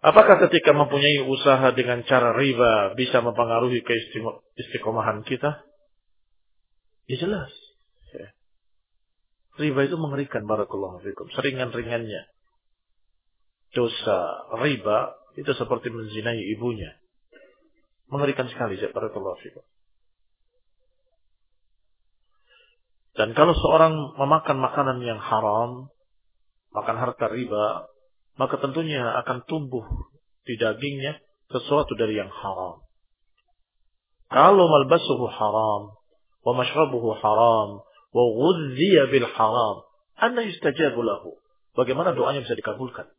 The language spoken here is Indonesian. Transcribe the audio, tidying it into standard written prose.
Apakah ketika mempunyai usaha dengan cara riba bisa mempengaruhi keistiqomahan kita? Ya jelas. Ya. Riba itu mengerikan, barakallahu fikum. Seringan-ringannya dosa riba itu seperti menzinai ibunya. Mengerikan sekali, barakallahu fikum. Dan kalau seorang memakan makanan yang haram, makan harta riba, maka tentunya akan tumbuh di dagingnya sesuatu dari yang haram. Kalau malbasuhu haram, wa mashrabuhu haram, wa ghudhiya bil haram, anna yustajabu lahu. Bagaimana doanya bisa dikabulkan?